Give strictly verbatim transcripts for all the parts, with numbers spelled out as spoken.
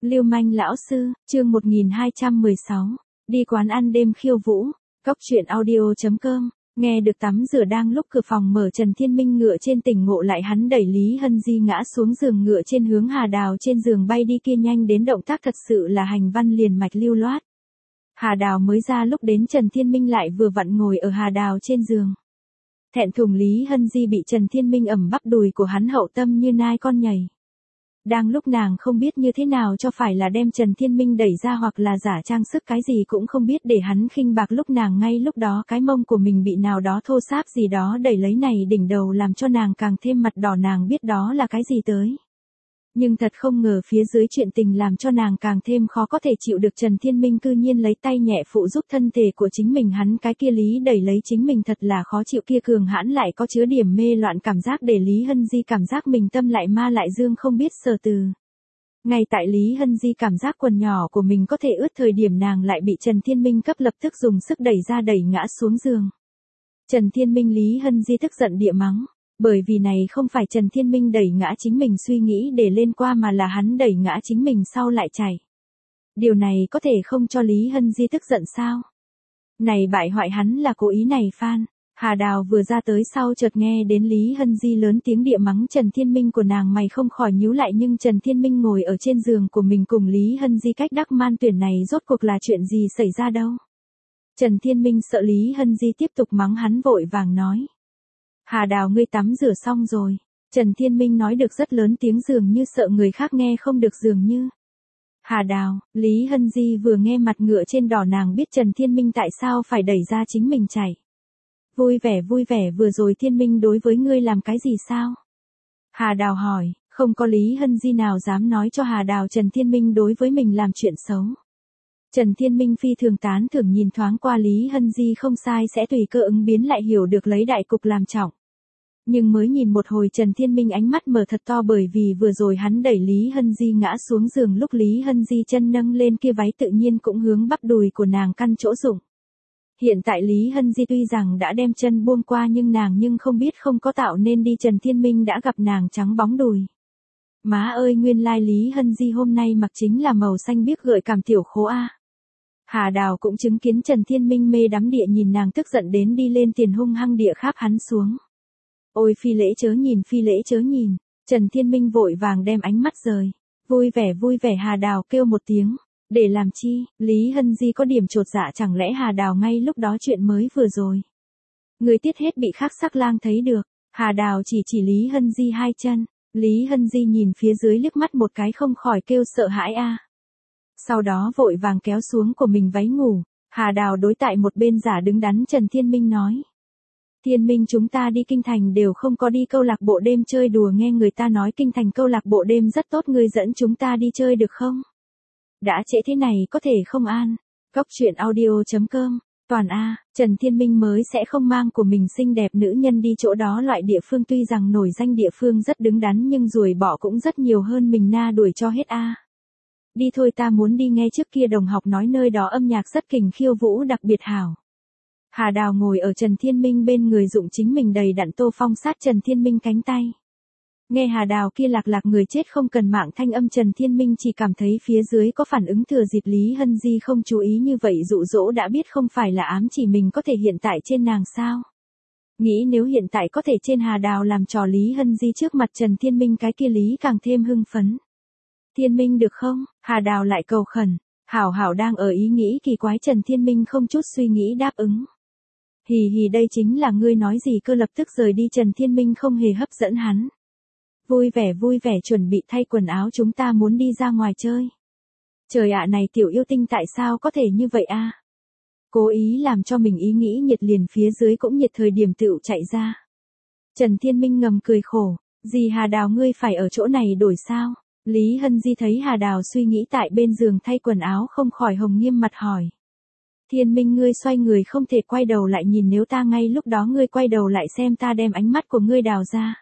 Lưu manh lão sư, chương một nghìn hai trăm mười sáu, đi quán ăn đêm khiêu vũ, cốc truyện audio chấm com, nghe được tắm rửa đang lúc cửa phòng mở Trần Thiên Minh ngựa trên tỉnh ngộ lại hắn đẩy Lý Hân Di ngã xuống giường ngựa trên hướng Hà Đào trên giường bay đi kia nhanh đến động tác thật sự là hành văn liền mạch lưu loát. Hà Đào mới ra lúc đến Trần Thiên Minh lại vừa vặn ngồi ở Hà Đào trên giường. Thẹn thùng Lý Hân Di bị Trần Thiên Minh ẩm bắp đùi của hắn hậu tâm như nai con nhảy. Đang lúc nàng không biết như thế nào cho phải là đem Trần Thiên Minh đẩy ra hoặc là giả trang sức cái gì cũng không biết để hắn khinh bạc lúc nàng ngay lúc đó cái mông của mình bị nào đó thô sáp gì đó đẩy lấy này đỉnh đầu làm cho nàng càng thêm mặt đỏ nàng biết đó là cái gì tới. Nhưng thật không ngờ phía dưới chuyện tình làm cho nàng càng thêm khó có thể chịu được Trần Thiên Minh cư nhiên lấy tay nhẹ phụ giúp thân thể của chính mình hắn cái kia lý đẩy lấy chính mình thật là khó chịu kia cường hãn lại có chứa điểm mê loạn cảm giác để Lý Hân Di cảm giác mình tâm lại ma lại dương không biết sở từ. Ngay tại Lý Hân Di cảm giác quần nhỏ của mình có thể ướt thời điểm nàng lại bị Trần Thiên Minh cấp lập tức dùng sức đẩy ra đẩy ngã xuống giường. Trần Thiên Minh Lý Hân Di tức giận địa mắng. Bởi vì này không phải Trần Thiên Minh đẩy ngã chính mình suy nghĩ để lên qua mà là hắn đẩy ngã chính mình sau lại chạy. Điều này có thể không cho Lý Hân Di tức giận sao? Này bại hoại hắn là cố ý này Phan. Hà Đào vừa ra tới sau chợt nghe đến Lý Hân Di lớn tiếng địa mắng Trần Thiên Minh của nàng mày không khỏi nhíu lại nhưng Trần Thiên Minh ngồi ở trên giường của mình cùng Lý Hân Di cách đắc man tuyển này rốt cuộc là chuyện gì xảy ra đâu. Trần Thiên Minh sợ Lý Hân Di tiếp tục mắng hắn vội vàng nói. Hà Đào ngươi tắm rửa xong rồi. Trần Thiên Minh nói được rất lớn tiếng dường như sợ người khác nghe không được dường như. Hà Đào, Lý Hân Di vừa nghe mặt ngựa trên đỏ nàng biết Trần Thiên Minh tại sao phải đẩy ra chính mình chạy. Vui vẻ vui vẻ vừa rồi Thiên Minh đối với ngươi làm cái gì sao? Hà Đào hỏi, không có Lý Hân Di nào dám nói cho Hà Đào Trần Thiên Minh đối với mình làm chuyện xấu. Trần Thiên Minh phi thường tán thưởng nhìn thoáng qua Lý Hân Di không sai sẽ tùy cơ ứng biến lại hiểu được lấy đại cục làm trọng. Nhưng mới nhìn một hồi Trần Thiên Minh ánh mắt mở thật to bởi vì vừa rồi hắn đẩy Lý Hân Di ngã xuống giường lúc Lý Hân Di chân nâng lên kia váy tự nhiên cũng hướng bắp đùi của nàng căn chỗ dụng. Hiện tại Lý Hân Di tuy rằng đã đem chân buông qua nhưng nàng nhưng không biết không có tạo nên đi Trần Thiên Minh đã gặp nàng trắng bóng đùi. Má ơi nguyên lai Lý Hân Di hôm nay mặc chính là màu xanh biếc gợi cảm tiểu khố A. Hà Đào cũng chứng kiến Trần Thiên Minh mê đắm địa nhìn nàng tức giận đến đi lên tiền hung hăng địa kháp hắn xuống. Ôi phi lễ chớ nhìn phi lễ chớ nhìn, Trần Thiên Minh vội vàng đem ánh mắt rời. Vui vẻ vui vẻ Hà Đào kêu một tiếng, để làm chi, Lý Hân Di có điểm chột dạ chẳng lẽ Hà Đào ngay lúc đó chuyện mới vừa rồi. Người tiết hết bị khắc sắc lang thấy được, Hà Đào chỉ chỉ Lý Hân Di hai chân, Lý Hân Di nhìn phía dưới liếc mắt một cái không khỏi kêu sợ hãi a. Sau đó vội vàng kéo xuống của mình váy ngủ, Hà Đào đối tại một bên giả đứng đắn Trần Thiên Minh nói. Thiên Minh chúng ta đi kinh thành đều không có đi câu lạc bộ đêm chơi đùa nghe người ta nói kinh thành câu lạc bộ đêm rất tốt ngươi dẫn chúng ta đi chơi được không? Đã trễ thế này có thể không an. Cốc truyện audio chấm com, toàn A, Trần Thiên Minh mới sẽ không mang của mình xinh đẹp nữ nhân đi chỗ đó loại địa phương tuy rằng nổi danh địa phương rất đứng đắn nhưng ruồi bỏ cũng rất nhiều hơn mình na đuổi cho hết A. Đi thôi ta muốn đi nghe trước kia đồng học nói nơi đó âm nhạc rất kình khiêu vũ đặc biệt hảo. Hà Đào ngồi ở Trần Thiên Minh bên người dụng chính mình đầy đặn tô phong sát Trần Thiên Minh cánh tay. Nghe Hà Đào kia lạc lạc người chết không cần mạng thanh âm Trần Thiên Minh chỉ cảm thấy phía dưới có phản ứng thừa dịp Lý Hân Di không chú ý như vậy dụ dỗ đã biết không phải là ám chỉ mình có thể hiện tại trên nàng sao. Nghĩ nếu hiện tại có thể trên Hà Đào làm trò Lý Hân Di trước mặt Trần Thiên Minh cái kia Lý càng thêm hưng phấn. Thiên Minh được không? Hà Đào lại cầu khẩn. Hảo hảo đang ở ý nghĩ kỳ quái Trần Thiên Minh không chút suy nghĩ đáp ứng. Hì hì đây chính là ngươi nói gì cơ lập tức rời đi Trần Thiên Minh không hề hấp dẫn hắn. Vui vẻ vui vẻ chuẩn bị thay quần áo chúng ta muốn đi ra ngoài chơi. Trời ạ này tiểu yêu tinh tại sao có thể như vậy a? Cố ý làm cho mình ý nghĩ nhiệt liền phía dưới cũng nhiệt thời điểm tựu chạy ra. Trần Thiên Minh ngầm cười khổ, gì Hà Đào ngươi phải ở chỗ này đổi sao? Lý Hân Di thấy Hà Đào suy nghĩ tại bên giường thay quần áo không khỏi hồng nghiêm mặt hỏi. Thiên Minh ngươi xoay người không thể quay đầu lại nhìn nếu ta ngay lúc đó ngươi quay đầu lại xem ta đem ánh mắt của ngươi đào ra.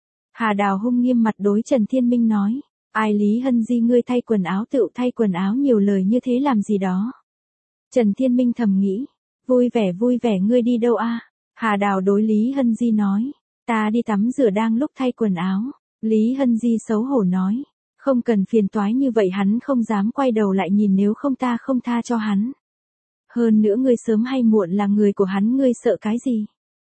Hà Đào hung nghiêm mặt đối Trần Thiên Minh nói. Ai Lý Hân Di ngươi thay quần áo tự thay quần áo nhiều lời như thế làm gì đó. Trần Thiên Minh thầm nghĩ. Vui vẻ vui vẻ ngươi đi đâu a? Hà Đào đối Lý Hân Di nói. Ta đi tắm rửa đang lúc thay quần áo. Lý Hân Di xấu hổ nói. Không cần phiền toái như vậy hắn không dám quay đầu lại nhìn nếu không ta không tha cho hắn. Hơn nữa ngươi sớm hay muộn là người của hắn ngươi sợ cái gì?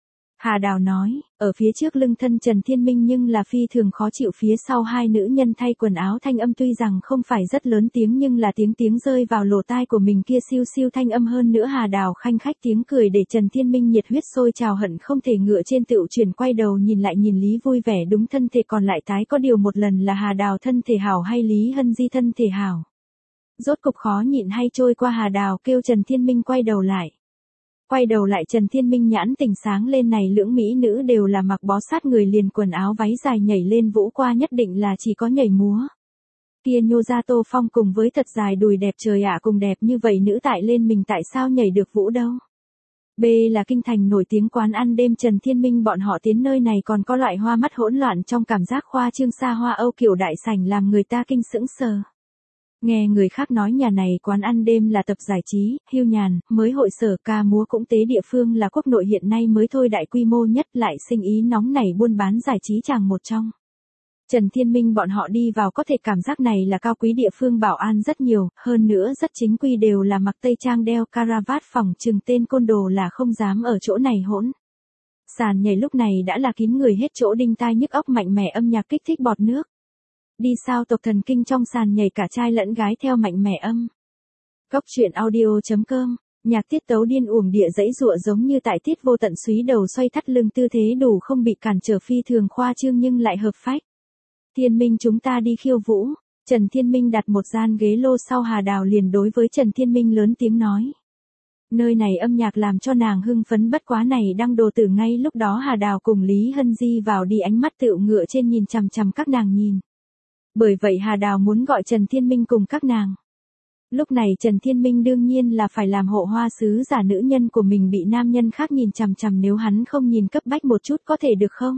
Hà Đào nói, ở phía trước lưng thân Trần Thiên Minh nhưng là phi thường khó chịu phía sau hai nữ nhân thay quần áo thanh âm tuy rằng không phải rất lớn tiếng nhưng là tiếng tiếng rơi vào lỗ tai của mình kia siêu siêu thanh âm hơn nữa Hà Đào khanh khách tiếng cười để Trần Thiên Minh nhiệt huyết sôi trào hận không thể ngựa trên tựu chuyển quay đầu nhìn lại nhìn Lý vui vẻ đúng thân thể còn lại tái có điều một lần là Hà Đào thân thể hảo hay Lý Hân Di thân thể hảo. Rốt cục khó nhịn hay trôi qua Hà Đào kêu Trần Thiên Minh quay đầu lại. Quay đầu lại Trần Thiên Minh nhãn tỉnh sáng lên này lưỡng mỹ nữ đều là mặc bó sát người liền quần áo váy dài nhảy lên vũ qua nhất định là chỉ có nhảy múa. Kia nhô ra Tô Phong cùng với thật dài đùi đẹp trời ạ cùng đẹp như vậy nữ tại lên mình tại sao nhảy được vũ đâu. B là kinh thành nổi tiếng quán ăn đêm Trần Thiên Minh bọn họ tiến nơi này còn có loại hoa mắt hỗn loạn trong cảm giác khoa trương xa hoa Âu kiểu đại sảnh làm người ta kinh sững sờ. Nghe người khác nói nhà này quán ăn đêm là tập giải trí, hưu nhàn, mới hội sở ca múa cũng tế địa phương là quốc nội hiện nay mới thôi đại quy mô nhất lại sinh ý nóng nảy buôn bán giải trí chàng một trong. Trần Thiên Minh bọn họ đi vào có thể cảm giác này là cao quý địa phương bảo an rất nhiều, hơn nữa rất chính quy đều là mặc tây trang đeo caravat phòng trừng tên côn đồ là không dám ở chỗ này hỗn. Sàn nhảy lúc này đã là kín người hết chỗ đinh tai nhức óc mạnh mẽ âm nhạc kích thích bọt nước. Đi sao tộc thần kinh trong sàn nhảy cả trai lẫn gái theo mạnh mẽ âm. Góc truyện audio chấm com, nhạc tiết tấu điên uổng địa dãy dụa giống như tại tiết vô tận súy đầu xoay thắt lưng tư thế đủ không bị cản trở phi thường khoa trương nhưng lại hợp phách. Thiên Minh chúng ta đi khiêu vũ, Trần Thiên Minh đặt một gian ghế lô sau Hà Đào liền đối với Trần Thiên Minh lớn tiếng nói. Nơi này âm nhạc làm cho nàng hưng phấn bất quá này đăng đồ tử ngay lúc đó Hà Đào cùng Lý Hân Di vào đi ánh mắt tựu ngựa trên nhìn chằm chằm các nàng nhìn. Bởi vậy Hà Đào muốn gọi Trần Thiên Minh cùng các nàng. Lúc này Trần Thiên Minh đương nhiên là phải làm hộ hoa sứ giả nữ nhân của mình bị nam nhân khác nhìn chằm chằm nếu hắn không nhìn cấp bách một chút có thể được không?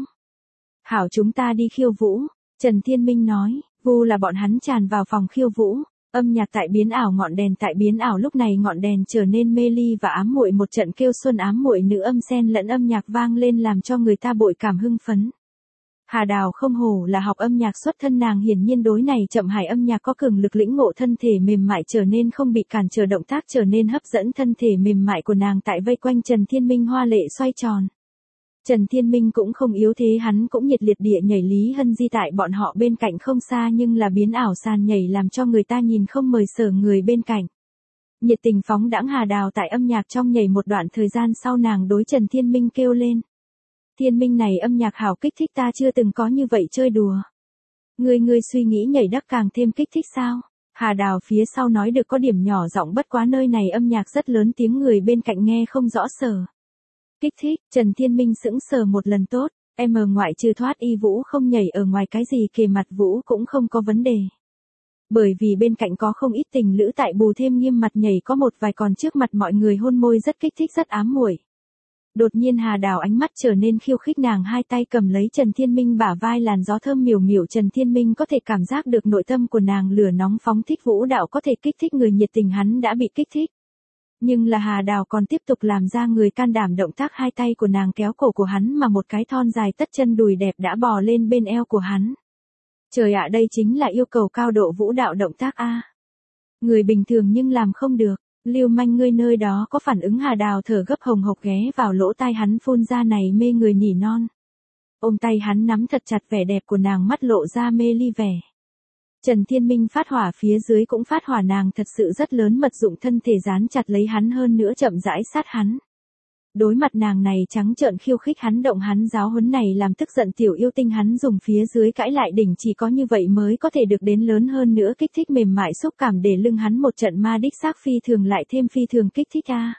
Hảo chúng ta đi khiêu vũ, Trần Thiên Minh nói, vu là bọn hắn tràn vào phòng khiêu vũ, âm nhạc tại biến ảo ngọn đèn tại biến ảo lúc này ngọn đèn trở nên mê ly và ám muội một trận kêu xuân ám muội nữ âm xen lẫn âm nhạc vang lên làm cho người ta bội cảm hưng phấn. Hà Đào không hổ là học âm nhạc xuất thân nàng hiển nhiên đối này chậm hải âm nhạc có cường lực lĩnh ngộ thân thể mềm mại trở nên không bị cản trở động tác trở nên hấp dẫn thân thể mềm mại của nàng tại vây quanh Trần Thiên Minh hoa lệ xoay tròn. Trần Thiên Minh cũng không yếu thế hắn cũng nhiệt liệt địa nhảy Lý Hân Di tại bọn họ bên cạnh không xa nhưng là biến ảo sàn nhảy làm cho người ta nhìn không mời sở người bên cạnh. Nhiệt tình phóng đãng Hà Đào tại âm nhạc trong nhảy một đoạn thời gian sau nàng đối Trần Thiên Minh kêu lên. Thiên Minh này âm nhạc hảo kích thích ta chưa từng có như vậy chơi đùa. Ngươi ngươi suy nghĩ nhảy đắc càng thêm kích thích sao? Hà Đào phía sau nói được có điểm nhỏ giọng bất quá nơi này âm nhạc rất lớn tiếng người bên cạnh nghe không rõ sở. Kích thích, Trần Thiên Minh sững sờ một lần tốt, em ở ngoại trừ thoát y vũ không nhảy ở ngoài cái gì kề mặt vũ cũng không có vấn đề. Bởi vì bên cạnh có không ít tình lữ tại bù thêm nghiêm mặt nhảy có một vài còn trước mặt mọi người hôn môi rất kích thích rất ám muội. Đột nhiên Hà Đào ánh mắt trở nên khiêu khích nàng hai tay cầm lấy Trần Thiên Minh bả vai làn gió thơm miểu miểu Trần Thiên Minh có thể cảm giác được nội tâm của nàng lửa nóng phóng thích vũ đạo có thể kích thích người nhiệt tình hắn đã bị kích thích. Nhưng là Hà Đào còn tiếp tục làm ra người can đảm động tác hai tay của nàng kéo cổ của hắn mà một cái thon dài tất chân đùi đẹp đã bò lên bên eo của hắn. Trời ạ đây chính là yêu cầu cao độ vũ đạo động tác A. Người bình thường nhưng làm không được. Lưu manh ngươi nơi đó có phản ứng Hà Đào thở gấp hồng hộc ghé vào lỗ tai hắn phun ra này mê người nỉ non. Ôm tay hắn nắm thật chặt vẻ đẹp của nàng mắt lộ ra mê ly vẻ. Trần Thiên Minh phát hỏa phía dưới cũng phát hỏa nàng thật sự rất lớn mật dụng thân thể dán chặt lấy hắn hơn nữa chậm rãi sát hắn. Đối mặt nàng này trắng trợn khiêu khích hắn động hắn giáo huấn này làm tức giận tiểu yêu tinh hắn dùng phía dưới cãi lại đỉnh chỉ có như vậy mới có thể được đến lớn hơn nữa kích thích mềm mại xúc cảm để lưng hắn một trận ma đích xác phi thường lại thêm phi thường kích thích a.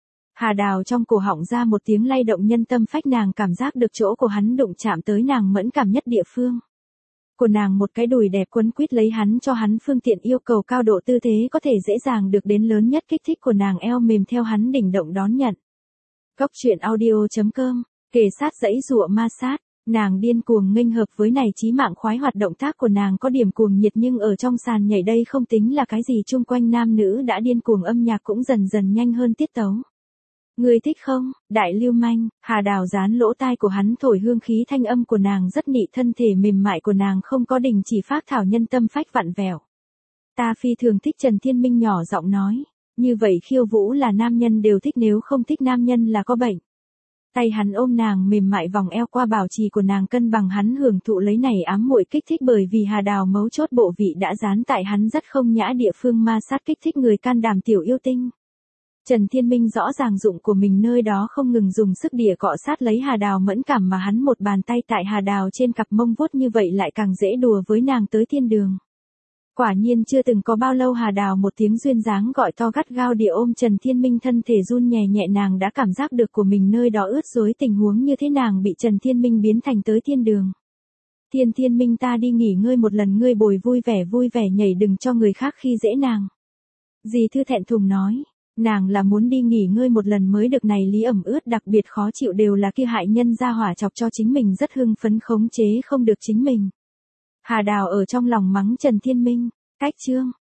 Hà Đào trong cổ họng ra một tiếng lay động nhân tâm phách nàng cảm giác được chỗ của hắn đụng chạm tới nàng mẫn cảm nhất địa phương. Của nàng một cái đùi đẹp quấn quýt lấy hắn cho hắn phương tiện yêu cầu cao độ tư thế có thể dễ dàng được đến lớn nhất kích thích của nàng eo mềm theo hắn đỉnh động đón nhận. Góc truyện audio chấm com, kề sát dãy dụa ma sát, nàng điên cuồng nghênh hợp với này chí mạng khoái hoạt động tác của nàng có điểm cuồng nhiệt nhưng ở trong sàn nhảy đây không tính là cái gì chung quanh nam nữ đã điên cuồng âm nhạc cũng dần dần nhanh hơn tiết tấu. Ngươi thích không, đại lưu manh, Hà Đào dán lỗ tai của hắn thổi hương khí, thanh âm của nàng rất nị, thân thể mềm mại của nàng không có đình chỉ phác thảo nhân tâm phách vặn vẹo. Ta phi thường thích, Trần Thiên Minh nhỏ giọng nói. Như vậy khiêu vũ là nam nhân đều thích, nếu không thích nam nhân là có bệnh. Tay hắn ôm nàng mềm mại vòng eo, qua bảo trì của nàng cân bằng hắn hưởng thụ lấy này ám muội kích thích, bởi vì Hà Đào mấu chốt bộ vị đã dán tại hắn rất không nhã địa phương, ma sát kích thích người can đảm tiểu yêu tinh. Trần Thiên Minh rõ ràng dụng của mình nơi đó không ngừng dùng sức địa cọ sát lấy Hà Đào mẫn cảm, mà hắn một bàn tay tại Hà Đào trên cặp mông vuốt như vậy lại càng dễ đùa với nàng tới thiên đường. Quả nhiên chưa từng có bao lâu, Hà Đào một tiếng duyên dáng gọi to gắt gao địa ôm Trần Thiên Minh, thân thể run nhẹ nhẹ, nàng đã cảm giác được của mình nơi đó ướt rối, tình huống như thế nàng bị Trần Thiên Minh biến thành tới thiên đường. Thiên Thiên Minh, ta đi nghỉ ngơi một lần, ngươi bồi vui vẻ vui vẻ nhảy, đừng cho người khác khi dễ nàng. Dì Thư thẹn thùng nói, nàng là muốn đi nghỉ ngơi một lần mới được, này lý ẩm ướt đặc biệt khó chịu, đều là kia hại nhân ra hỏa chọc cho chính mình rất hưng phấn, khống chế không được chính mình. Hà Đào ở trong lòng mắng Trần Thiên Minh, cách chương.